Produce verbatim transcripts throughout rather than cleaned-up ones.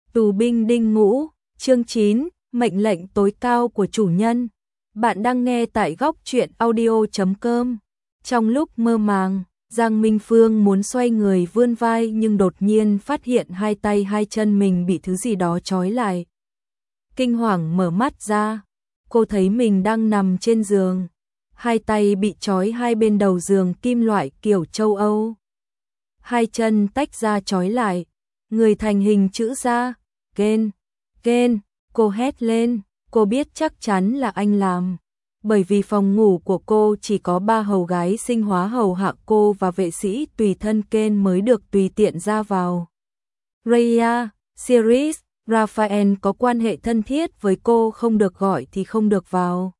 Tù binh đinh ngũ, chương chín, mệnh lệnh tối cao của chủ nhân. Bạn đang nghe tại góc truyện audio chấm com. Trong lúc mơ màng, Giang Minh Phương muốn xoay người vươn vai nhưng đột nhiên phát hiện hai tay hai chân mình bị thứ gì đó trói lại. Kinh hoàng mở mắt ra, cô thấy mình đang nằm trên giường. Hai tay bị trói hai bên đầu giường kim loại kiểu châu Âu. Hai chân tách ra trói lại, người thành hình chữ ra. Ken, Ken, cô hét lên, cô biết chắc chắn là anh làm. Bởi vì phòng ngủ của cô chỉ có ba hầu gái sinh hóa hầu hạ cô và vệ sĩ tùy thân Ken mới được tùy tiện ra vào. Raya, Sirius, Raphael có quan hệ thân thiết với cô, không được gọi thì không được vào.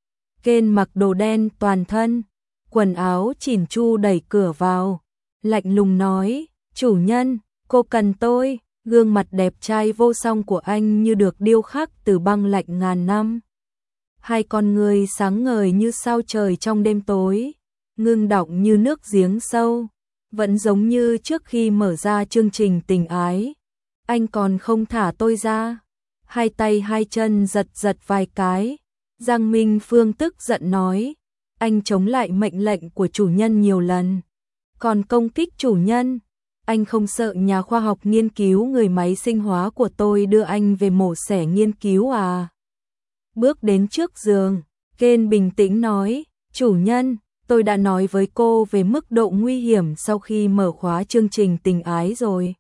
Ken mặc đồ đen toàn thân, quần áo chỉn chu đẩy cửa vào, lạnh lùng nói, chủ nhân, cô cần tôi. Gương mặt đẹp trai vô song của anh như được điêu khắc từ băng lạnh ngàn năm. Hai con người sáng ngời như sao trời trong đêm tối, ngưng đọng như nước giếng sâu, vẫn giống như trước khi mở ra chương trình tình ái. Anh còn không thả tôi ra. Hai tay hai chân giật giật vài cái. Giang Minh Phương tức giận nói, anh chống lại mệnh lệnh của chủ nhân nhiều lần, còn công kích chủ nhân. Anh không sợ nhà khoa học nghiên cứu người máy sinh hóa của tôi đưa anh về mổ xẻ nghiên cứu à? Bước đến trước giường, Ken bình tĩnh nói, chủ nhân, tôi đã nói với cô về mức độ nguy hiểm sau khi mở khóa chương trình tình ái rồi.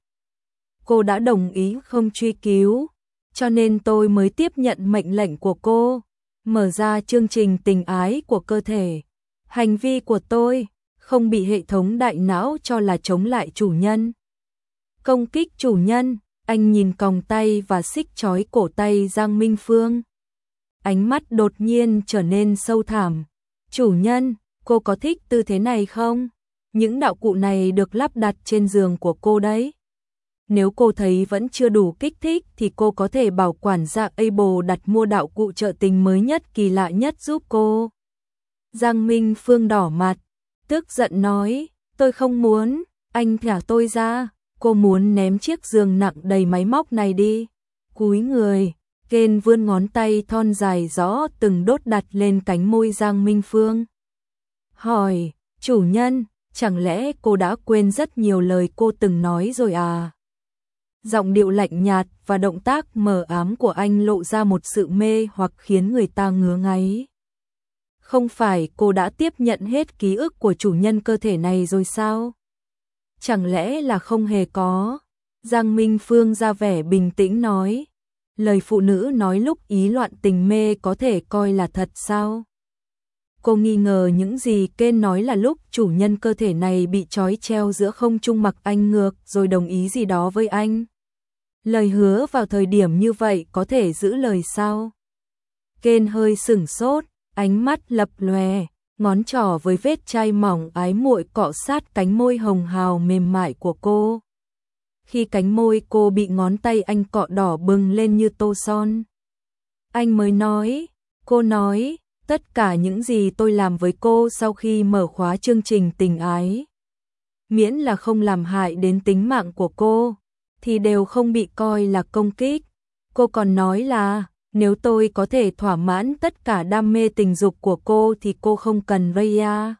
Cô đã đồng ý không truy cứu, cho nên tôi mới tiếp nhận mệnh lệnh của cô, mở ra chương trình tình ái của cơ thể. Hành vi của tôi không bị hệ thống đại não cho là chống lại chủ nhân. Công kích chủ nhân, anh nhìn còng tay và xích trói cổ tay Giang Minh Phương. Ánh mắt đột nhiên trở nên sâu thẳm. Chủ nhân, cô có thích tư thế này không? Những đạo cụ này được lắp đặt trên giường của cô đấy. Nếu cô thấy vẫn chưa đủ kích thích thì cô có thể bảo quản gia Able đặt mua đạo cụ trợ tình mới nhất kỳ lạ nhất giúp cô. Giang Minh Phương đỏ mặt, tức giận nói, tôi không muốn, anh thả tôi ra. Cô muốn ném chiếc giường nặng đầy máy móc này đi. Cúi người, Ken vươn ngón tay thon dài rõ từng đốt đặt lên cánh môi Giang Minh Phương. Hỏi, chủ nhân, chẳng lẽ cô đã quên rất nhiều lời cô từng nói rồi à? Giọng điệu lạnh nhạt và động tác mờ ám của anh lộ ra một sự mê hoặc khiến người ta ngứa ngáy. Không phải cô đã tiếp nhận hết ký ức của chủ nhân cơ thể này rồi sao? Chẳng lẽ là không hề có? Giang Minh Phương ra vẻ bình tĩnh nói. Lời phụ nữ nói lúc ý loạn tình mê có thể coi là thật sao? Cô nghi ngờ những gì Ken nói là lúc chủ nhân cơ thể này bị trói treo giữa không trung mặc anh ngược rồi đồng ý gì đó với anh. Lời hứa vào thời điểm như vậy có thể giữ lời sao? Ken hơi sửng sốt, ánh mắt lập lòe, ngón trỏ với vết chai mỏng ái muội cọ sát cánh môi hồng hào mềm mại của cô. Khi cánh môi cô bị ngón tay anh cọ đỏ bừng lên như tô son. Anh mới nói, cô nói, tất cả những gì tôi làm với cô sau khi mở khóa chương trình tình ái, miễn là không làm hại đến tính mạng của cô, thì đều không bị coi là công kích. Cô còn nói là, nếu tôi có thể thỏa mãn tất cả đam mê tình dục của cô thì cô không cần Raya,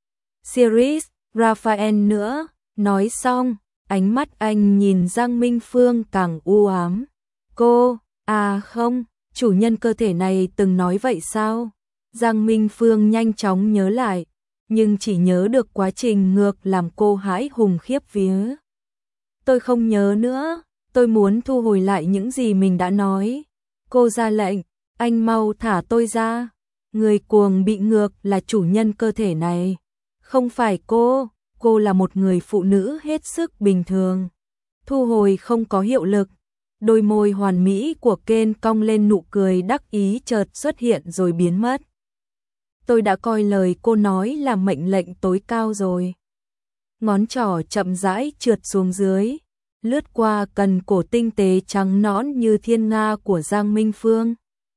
Sirius, Raphael nữa. Nói xong, ánh mắt anh nhìn Giang Minh Phương càng u ám. Cô, à không, chủ nhân cơ thể này từng nói vậy sao? Giang Minh Phương nhanh chóng nhớ lại, nhưng chỉ nhớ được quá trình ngược làm cô hãi hùng khiếp vía. Tôi không nhớ nữa, tôi muốn thu hồi lại những gì mình đã nói. Cô ra lệnh, anh mau thả tôi ra. Người cuồng bị ngược là chủ nhân cơ thể này, không phải cô. Cô là một người phụ nữ hết sức bình thường. Thu hồi không có hiệu lực. Đôi môi hoàn mỹ của Ken cong lên nụ cười đắc ý chợt xuất hiện rồi biến mất. Tôi đã coi lời cô nói là mệnh lệnh tối cao rồi. Ngón trỏ chậm rãi trượt xuống dưới, lướt qua cần cổ tinh tế trắng nõn như thiên nga của Giang Minh Phương,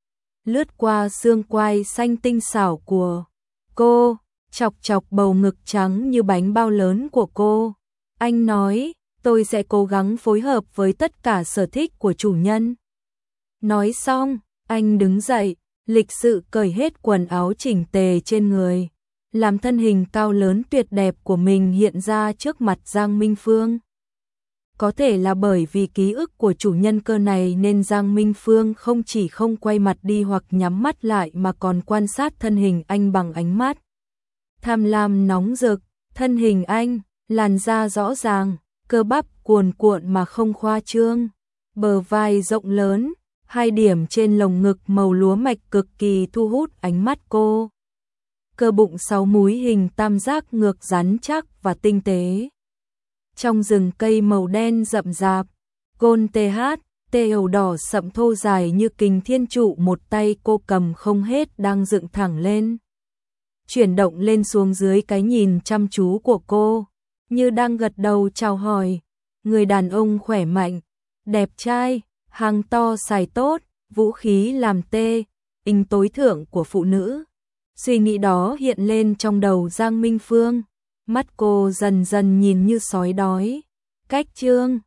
lướt qua xương quai xanh tinh xảo của cô, chọc chọc bầu ngực trắng như bánh bao lớn của cô. Anh nói, tôi sẽ cố gắng phối hợp với tất cả sở thích của chủ nhân. Nói xong, anh đứng dậy, lịch sự cởi hết quần áo chỉnh tề trên người, làm thân hình cao lớn tuyệt đẹp của mình hiện ra trước mặt Giang Minh Phương. Có thể là bởi vì ký ức của chủ nhân cơ này nên Giang Minh Phương không chỉ không quay mặt đi hoặc nhắm mắt lại mà còn quan sát thân hình anh bằng ánh mắt tham lam nóng rực. Thân hình anh, làn da rõ ràng, cơ bắp cuồn cuộn mà không khoa trương, bờ vai rộng lớn, hai điểm trên lồng ngực màu lúa mạch cực kỳ thu hút ánh mắt cô. Cơ bụng sáu múi hình tam giác ngược rắn chắc và tinh tế. Trong rừng cây màu đen rậm rạp, gôn tê hát, tê ầu đỏ sậm thô dài như kình thiên trụ một tay cô cầm không hết đang dựng thẳng lên. Chuyển động lên xuống dưới cái nhìn chăm chú của cô, như đang gật đầu chào hỏi. Người đàn ông khỏe mạnh, đẹp trai, hàng to xài tốt, vũ khí làm tê, in tối thượng của phụ nữ. Suy nghĩ đó hiện lên trong đầu Giang Minh Phương, mắt cô dần dần nhìn như sói đói. Cách Trương